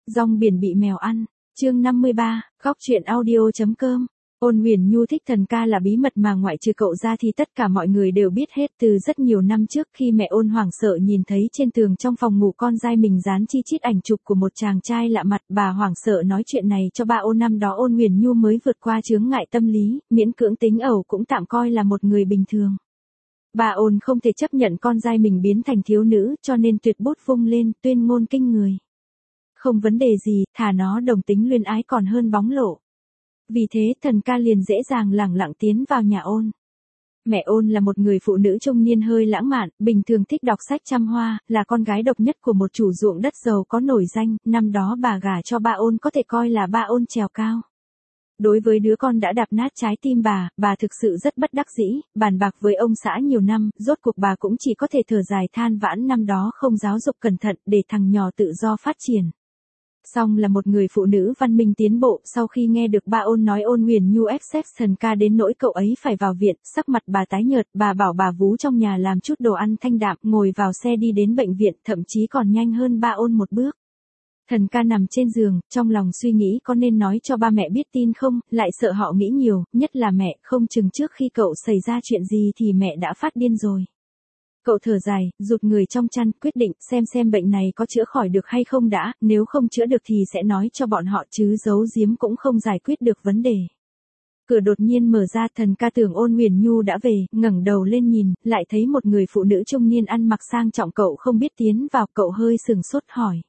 Rong biển bị mèo ăn. Chương 53, góc truyện audio.com. Ôn Huyền Nhu thích Thần ca là bí mật mà ngoại trừ cậu ra thì tất cả mọi người đều biết hết. Từ rất nhiều năm trước khi mẹ Ôn hoảng sợ nhìn thấy trên tường trong phòng ngủ con trai mình dán chi chít ảnh chụp của một chàng trai lạ mặt, bà hoảng sợ nói chuyện này cho ba Ôn. Năm đó Ôn Huyền Nhu mới vượt qua chướng ngại tâm lý, miễn cưỡng tính ẩu cũng tạm coi là một người bình thường. Bà Ôn không thể chấp nhận con trai mình biến thành thiếu nữ, cho nên tuyệt bút vung lên, tuyên ngôn kinh người. Không vấn đề gì, thà nó đồng tính luyến ái còn hơn bóng lộ. Vì thế Thần ca liền dễ dàng lẳng lặng tiến vào nhà Ôn. Mẹ Ôn là một người phụ nữ trung niên hơi lãng mạn, bình thường thích đọc sách chăm hoa, là con gái độc nhất của một chủ ruộng đất giàu có nổi danh, năm đó bà gả cho ba Ôn có thể coi là ba Ôn trèo cao. Đối với đứa con đã đạp nát trái tim bà thực sự rất bất đắc dĩ, bàn bạc với ông xã nhiều năm, rốt cuộc bà cũng chỉ có thể thở dài than vãn năm đó không giáo dục cẩn thận để thằng nhỏ tự do phát triển. Song là một người phụ nữ văn minh tiến bộ, sau khi nghe được ba Ôn nói Ôn Huyền Nhu ép sex Thần ca đến nỗi cậu ấy phải vào viện, sắc mặt bà tái nhợt, bà bảo bà vú trong nhà làm chút đồ ăn thanh đạm, ngồi vào xe đi đến bệnh viện, thậm chí còn nhanh hơn ba Ôn một bước. Thần ca nằm trên giường, trong lòng suy nghĩ có nên nói cho ba mẹ biết tin không, lại sợ họ nghĩ nhiều, nhất là mẹ, không chừng trước khi cậu xảy ra chuyện gì thì mẹ đã phát điên rồi. Cậu thở dài, rụt người trong chăn, quyết định xem bệnh này có chữa khỏi được hay không đã, nếu không chữa được thì sẽ nói cho bọn họ chứ giấu giếm cũng không giải quyết được vấn đề. Cửa đột nhiên mở ra, Thần ca tưởng Ôn Huyền Nhu đã về, ngẩng đầu lên nhìn, lại thấy một người phụ nữ trung niên ăn mặc sang trọng, cậu không biết tiến vào, cậu hơi sừng sốt hỏi.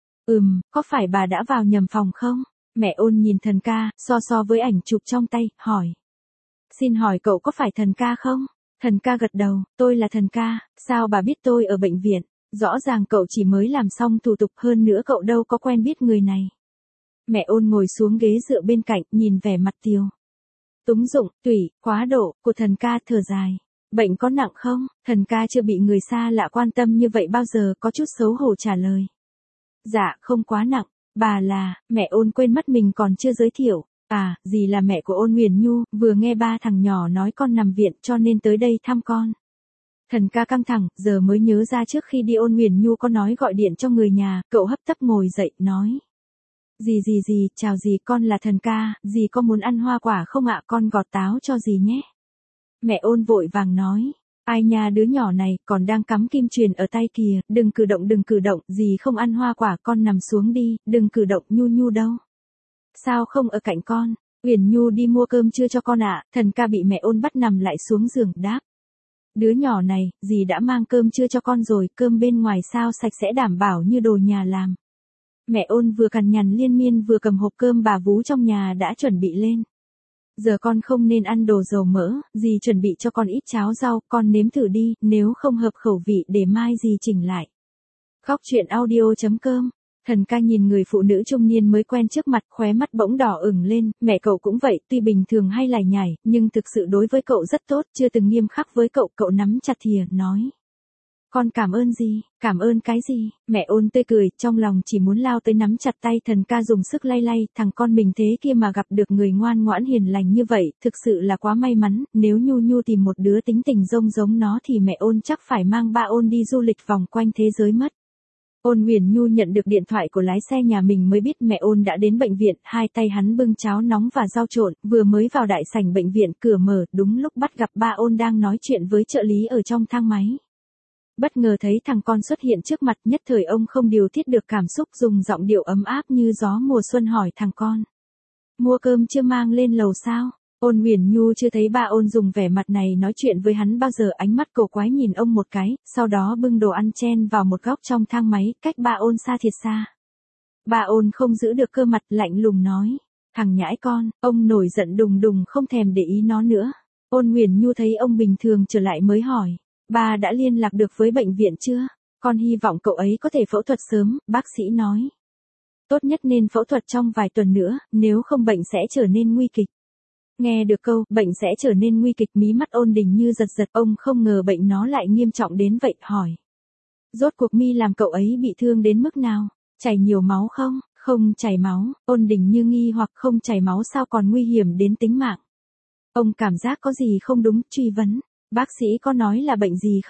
Có phải bà đã vào nhầm phòng không? Mẹ Ôn nhìn Thần ca, so với ảnh chụp trong tay, hỏi. Xin hỏi cậu có phải Thần ca không? Thần ca gật đầu, tôi là Thần ca, sao bà biết tôi ở bệnh viện? Rõ ràng cậu chỉ mới làm xong thủ tục, hơn nữa cậu đâu có quen biết người này. Mẹ Ôn ngồi xuống ghế dựa bên cạnh, nhìn vẻ mặt tiều túng dụng, tủy, quá độ, của Thần ca, thở dài. Bệnh có nặng không? Thần ca chưa bị người xa lạ quan tâm như vậy bao giờ, có chút xấu hổ trả lời. Dạ, không quá nặng, bà là, mẹ Ôn quên mất mình còn chưa giới thiệu. À, dì là mẹ của Ôn Huyền Nhu, vừa nghe ba thằng nhỏ nói con nằm viện cho nên tới đây thăm con. Thần ca căng thẳng, giờ mới nhớ ra trước khi đi Ôn Huyền Nhu có nói gọi điện cho người nhà, cậu hấp tấp ngồi dậy, nói. Dì, chào dì, con là Thần ca, dì có muốn ăn hoa quả không ạ, con gọt táo cho dì nhé. Mẹ Ôn vội vàng nói. Ai nha, đứa nhỏ này, còn đang cắm kim truyền ở tay kìa, đừng cử động, dì không ăn hoa quả, con nằm xuống đi, đừng cử động, Nhu đâu. Sao không ở cạnh con? Huyền Nhu đi mua cơm trưa cho con ạ. Thần ca bị mẹ Ôn bắt nằm lại xuống giường, đáp. Đứa nhỏ này, dì đã mang cơm trưa cho con rồi, cơm bên ngoài sao sạch sẽ đảm bảo như đồ nhà làm. Mẹ Ôn vừa cằn nhằn liên miên vừa cầm hộp cơm bà vú trong nhà đã chuẩn bị lên. Giờ con không nên ăn đồ dầu mỡ, dì chuẩn bị cho con ít cháo rau, con nếm thử đi, nếu không hợp khẩu vị để mai dì chỉnh lại. Góc truyện audio.com. Thần ca nhìn người phụ nữ trung niên mới quen trước mặt, khóe mắt bỗng đỏ ửng lên, mẹ cậu cũng vậy, tuy bình thường hay lải nhải, nhưng thực sự đối với cậu rất tốt, chưa từng nghiêm khắc với cậu nắm chặt thìa, nói. Con cảm ơn gì, cảm ơn cái gì, mẹ Ôn tươi cười, trong lòng chỉ muốn lao tới nắm chặt tay Thần ca dùng sức lay, thằng con mình thế kia mà gặp được người ngoan ngoãn hiền lành như vậy, thực sự là quá may mắn, nếu Nhu tìm một đứa tính tình giống nó thì mẹ Ôn chắc phải mang ba Ôn đi du lịch vòng quanh thế giới mất. Ôn Huyền Nhu nhận được điện thoại của lái xe nhà mình mới biết mẹ Ôn đã đến bệnh viện, hai tay hắn bưng cháo nóng và rau trộn, vừa mới vào đại sảnh bệnh viện, cửa mở, đúng lúc bắt gặp ba Ôn đang nói chuyện với trợ lý ở trong thang máy. Bất ngờ thấy thằng con xuất hiện trước mặt, nhất thời ông không điều tiết được cảm xúc, dùng giọng điệu ấm áp như gió mùa xuân hỏi thằng con. Mua cơm chưa mang lên lầu sao? Ôn Huyền Nhu chưa thấy ba Ôn dùng vẻ mặt này nói chuyện với hắn bao giờ, ánh mắt cổ quái nhìn ông một cái, sau đó bưng đồ ăn chen vào một góc trong thang máy, cách ba Ôn xa thiệt xa. Ba Ôn không giữ được cơ mặt, lạnh lùng nói. Thằng nhãi con, ông nổi giận đùng không thèm để ý nó nữa. Ôn Huyền Nhu thấy ông bình thường trở lại mới hỏi. Ba đã liên lạc được với bệnh viện chưa? Con hy vọng cậu ấy có thể phẫu thuật sớm, bác sĩ nói. Tốt nhất nên phẫu thuật trong vài tuần nữa, nếu không bệnh sẽ trở nên nguy kịch. Nghe được câu, bệnh sẽ trở nên nguy kịch, mí mắt Ôn Đình như giật, ông không ngờ bệnh nó lại nghiêm trọng đến vậy, hỏi. Rốt cuộc mi làm cậu ấy bị thương đến mức nào? Chảy nhiều máu không? Không chảy máu, Ôn Đình như nghi hoặc, không chảy máu sao còn nguy hiểm đến tính mạng. Ông cảm giác có gì không đúng, truy vấn. Bác sĩ có nói là bệnh gì không?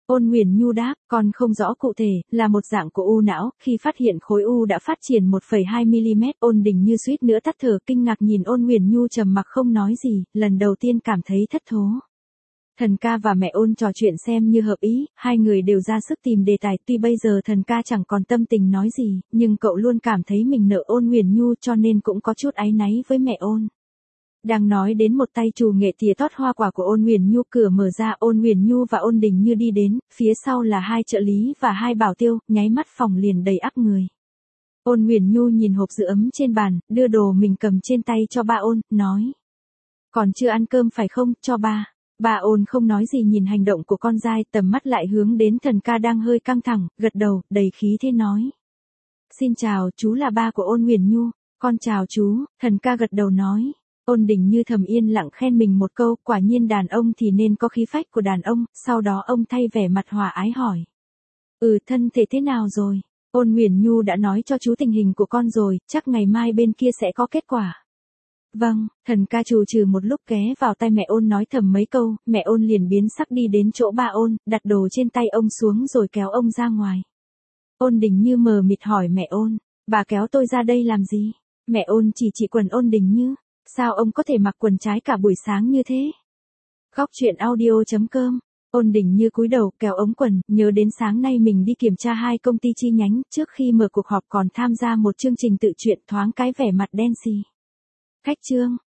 Ôn Huyền Nhu đáp, con không rõ cụ thể, là một dạng của u não, khi phát hiện khối u đã phát triển 1,2mm. Ôn Đình Như suýt nữa tắt thở kinh ngạc nhìn Ôn Huyền Nhu trầm mặc không nói gì, lần đầu tiên cảm thấy thất thố. Thần ca và mẹ Ôn trò chuyện xem như hợp ý, hai người đều ra sức tìm đề tài, tuy bây giờ thần ca chẳng còn tâm tình nói gì, nhưng cậu luôn cảm thấy mình nợ Ôn Huyền Nhu cho nên cũng có chút áy náy với mẹ Ôn. Đang nói đến một tay trù nghệ tỉa tót hoa quả của Ôn Huyền Nhu, cửa mở ra, Ôn Huyền Nhu và Ôn Đình Như đi đến, phía sau là hai trợ lý và hai bảo tiêu, nháy mắt phòng liền đầy ắp người. Ôn Huyền Nhu nhìn hộp giữ ấm trên bàn, đưa đồ mình cầm trên tay cho ba Ôn, nói. Còn chưa ăn cơm phải không, cho ba. Ba Ôn không nói gì nhìn hành động của con dai, tầm mắt lại hướng đến thần ca đang hơi căng thẳng, gật đầu, đầy khí thế nói. Xin chào, chú là ba của Ôn Huyền Nhu. Con chào chú, thần ca gật đầu nói. Ôn Đình Như thầm yên lặng khen mình một câu, quả nhiên đàn ông thì nên có khí phách của đàn ông, sau đó ông thay vẻ mặt hòa ái hỏi. Thân thể thế nào rồi? Ôn Huyền Nhu đã nói cho chú tình hình của con rồi, chắc ngày mai bên kia sẽ có kết quả. Vâng, thần ca trù trừ một lúc ghé vào tay mẹ Ôn nói thầm mấy câu, mẹ Ôn liền biến sắc đi đến chỗ ba Ôn, đặt đồ trên tay ông xuống rồi kéo ông ra ngoài. Ôn Đình Như mờ mịt hỏi mẹ Ôn, bà kéo tôi ra đây làm gì? Mẹ Ôn chỉ quần Ôn Đình Như. Sao ông có thể mặc quần trái cả buổi sáng như thế? Góc truyện audio.com. Ôn Đình Như cúi đầu kéo ống quần, nhớ đến sáng nay mình đi kiểm tra 2 công ty chi nhánh, trước khi mở cuộc họp còn tham gia một chương trình tự truyện, thoáng cái vẻ mặt đen xì. Khách trương,